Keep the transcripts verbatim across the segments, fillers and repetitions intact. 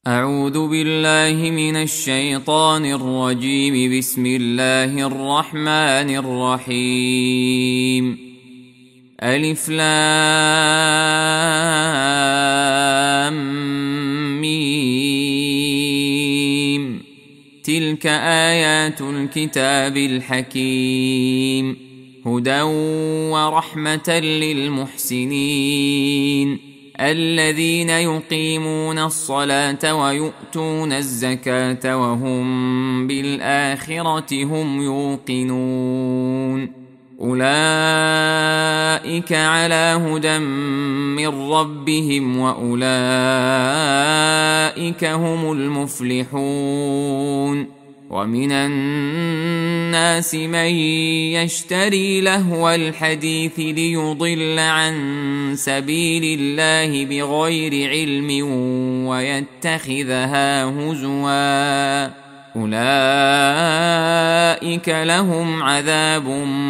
أعوذ بالله من الشيطان الرجيم. بسم الله الرحمن الرحيم. ألف لام ميم. تلك آيات الكتاب الحكيم، هدى ورحمة للمحسنين الذين يقيمون الصلاة ويؤتون الزكاة وهم بالآخرة هم يوقنون. أولئك على هدى من ربهم وأولئك هم المفلحون. ومن الناس من يشتري لهو الحديث ليضل عن سبيل الله بغير علم ويتخذها هزوا، أولئك لهم عذاب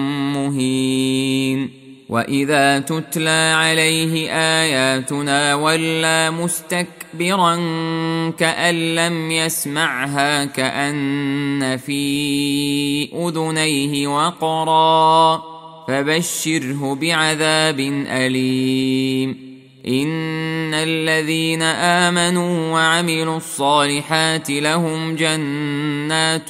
مهين. وإذا تتلى عليه آياتنا ولى مستكبرا كأن لم يسمعها كأن في أذنيه وقرا، فبشره بعذاب أليم. إن الذين آمنوا وعملوا الصالحات لهم جنات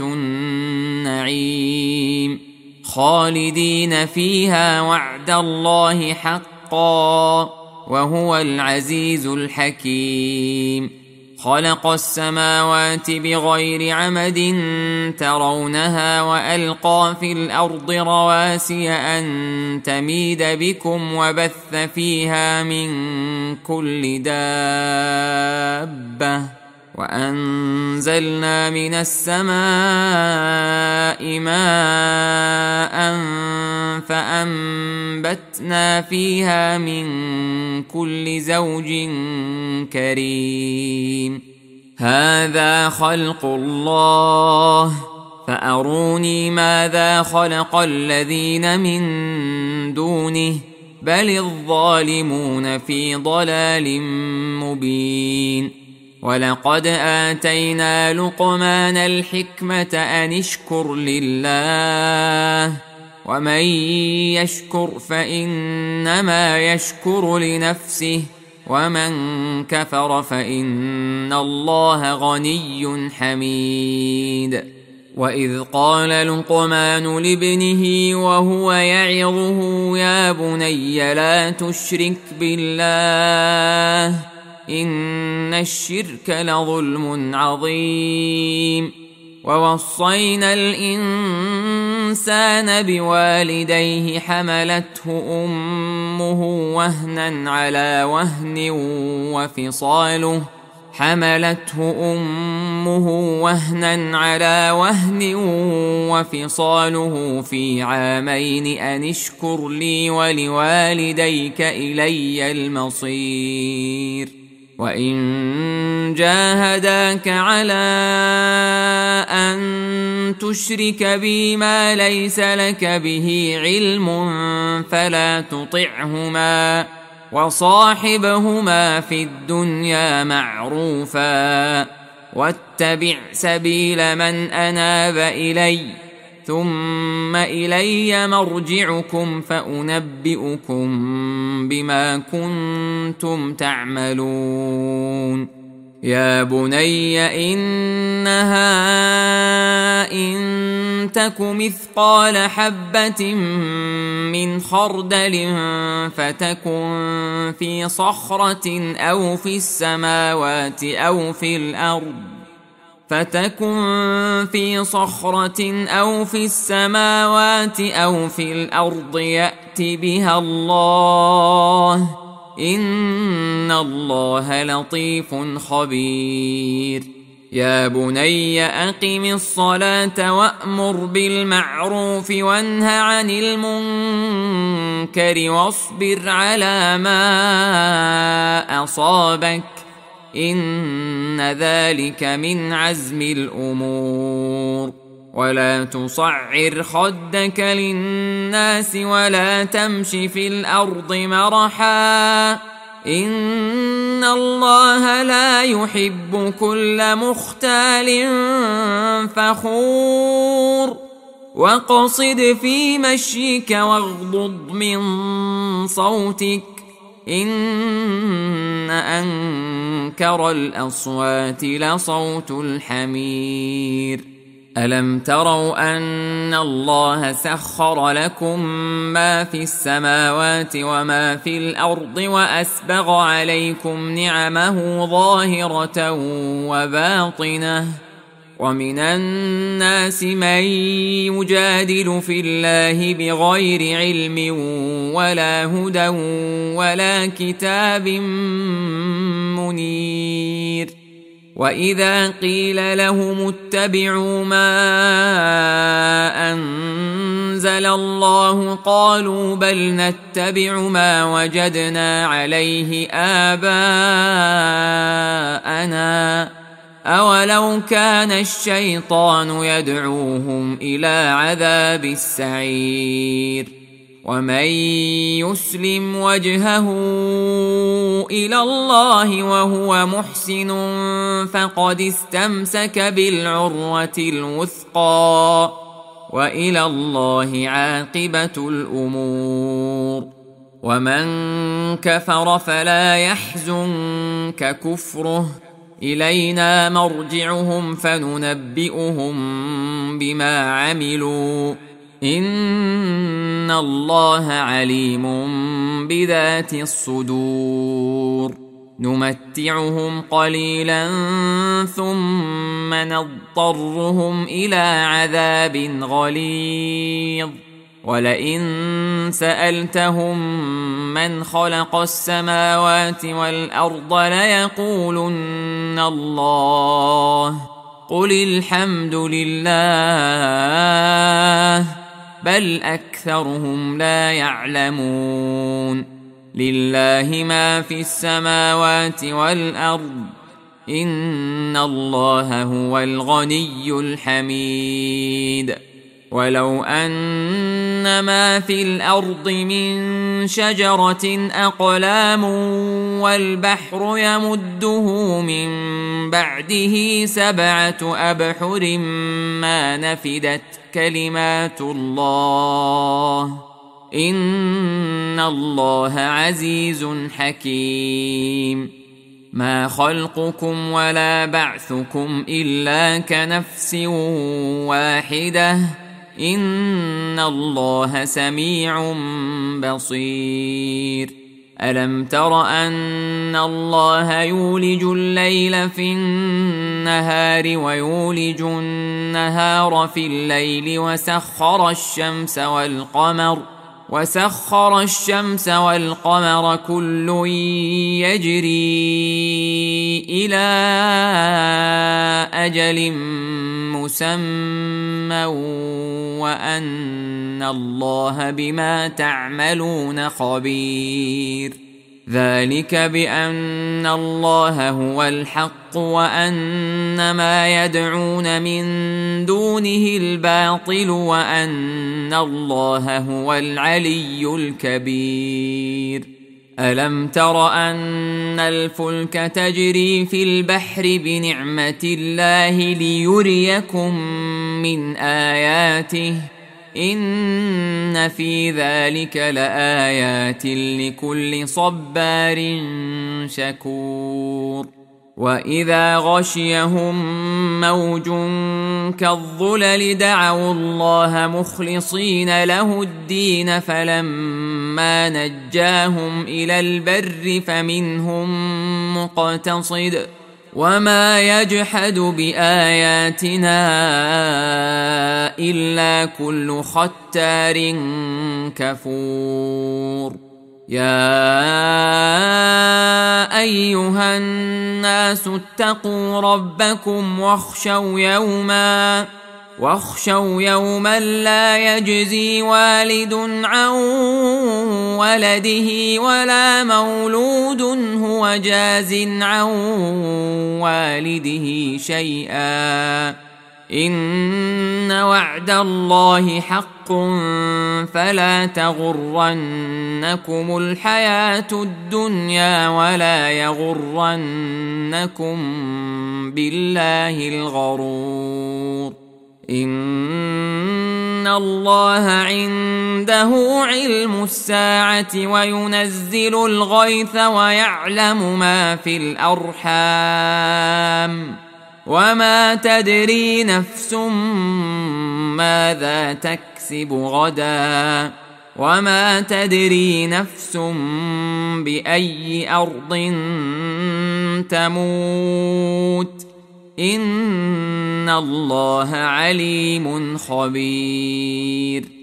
النعيم خالدين فيها وعد الله حقا وهو العزيز الحكيم. خلق السماوات بغير عمد ترونها وألقى في الأرض رواسي أن تميد بكم وبث فيها من كل دابة، وأنزلنا من السماء ماء فأنبتنا فيها من كل زوج كريم. هذا خلق الله فأروني ماذا خلق الذين من دونه بل الظالمون في ضلال مبين. ولقد آتينا لقمان الحكمة أن اشكر لله، ومن يشكر فإنما يشكر لنفسه، ومن كفر فإن الله غني حميد. وإذ قال لقمان لابنه وهو يعظه يا بني لا تشرك بالله إن الشرك لظلم عظيم. ووصينا الإنسان بوالديه حملته أمه وهنا على وهن وفصاله حملته أمه وهنا على وهن وفصاله في عامين أن اشكر لي ولوالديك إلي المصير. وإن جاهداك على أن تشرك بي ما ليس لك به علم فلا تطعهما، وصاحبهما في الدنيا معروفا، واتبع سبيل من أناب إلي، ثم إلي مرجعكم فأنبئكم بما كنتم تعملون. يا بني إنها إن تك مثقال حبة من خردل فتكن في صخرة أو في السماوات أو في الأرض فتكن في صخرة أو في السماوات أو في الأرض يأت بها الله إن الله لطيف خبير. يا بني أقم الصلاة وأمر بالمعروف وانه عن المنكر واصبر على ما أصابك إن ذلك من عزم الأمور. ولا تصعر خدك للناس ولا تمش في الأرض مرحا إن إن الله لا يحب كل مختال فخور واقصد في مشيك واغضض من صوتك إن أنكر الأصوات لصوت الحمير ألم تروا أن الله سخر لكم ما في السماوات وما في الأرض وأسبغ عليكم نعمه ظاهرة وباطنة ومن الناس من يجادل في الله بغير علم ولا هدى ولا كتاب منير وإذا قيل لهم اتبعوا ما أنزل الله قالوا بل نتبع ما وجدنا عليه آباءنا أولو كان الشيطان يدعوهم إلى عذاب السعير ومن يسلم وجهه إلى الله وهو محسن فقد استمسك بالعروة الوثقى وإلى الله عاقبة الأمور ومن كفر فلا يحزنك كفره إلينا مرجعهم فننبئهم بما عملوا إن الله عليم بذات الصدور نمتعهم قليلا ثم نضطرهم إلى عذاب غليظ ولئن سألتهم من خلق السماوات والأرض ليقولن الله قل الحمد لله بل أكثرهم لا يعلمون لله ما في السماوات والأرض إن الله هو الغني الحميد ولو أن ما في الأرض من شجرة أقلام والبحر يمده من بعده سبعة أبحر ما نفدت كلمات الله إن الله عزيز حكيم ما خلقكم ولا بعثكم إلا كنفس واحدة إن الله سميع بصير ألم تر أن الله يولج الليل في النهار ويولج النهار في الليل وسخر الشمس والقمر وسخر الشمس والقمر كل يجري إلى أجل مسمى وأن الله بما تعملون خبير ذلك بأن الله هو الحق وأن ما يدعون من دونه الباطل وأن الله هو العلي الكبير ألم تر أن الفلك تجري في البحر بنعمة الله ليريكم من آياته إن في ذلك لآيات لكل صبار شكور وإذا غشيهم موج كالظلل دعوا الله مخلصين له الدين فلما نجاهم إلى البر فمنهم مقتصد وما يجحد بآياتنا إلا كل ختار كفور يا أيها الناس اتقوا ربكم واخشوا يوما واخشوا يوما لا يجزي والد عن ولده ولا مولود هو جاز عن والده شيئا إن وعد الله حق فلا تغرنكم الحياة الدنيا ولا يغرنكم بالله الغرور. إن الله عنده علم الساعة وينزل الغيث ويعلم ما في الأرحام وما تدري نفس ماذا تكسب غدا وما تدري نفس بأي أرض تموت إن الله عليم خبير.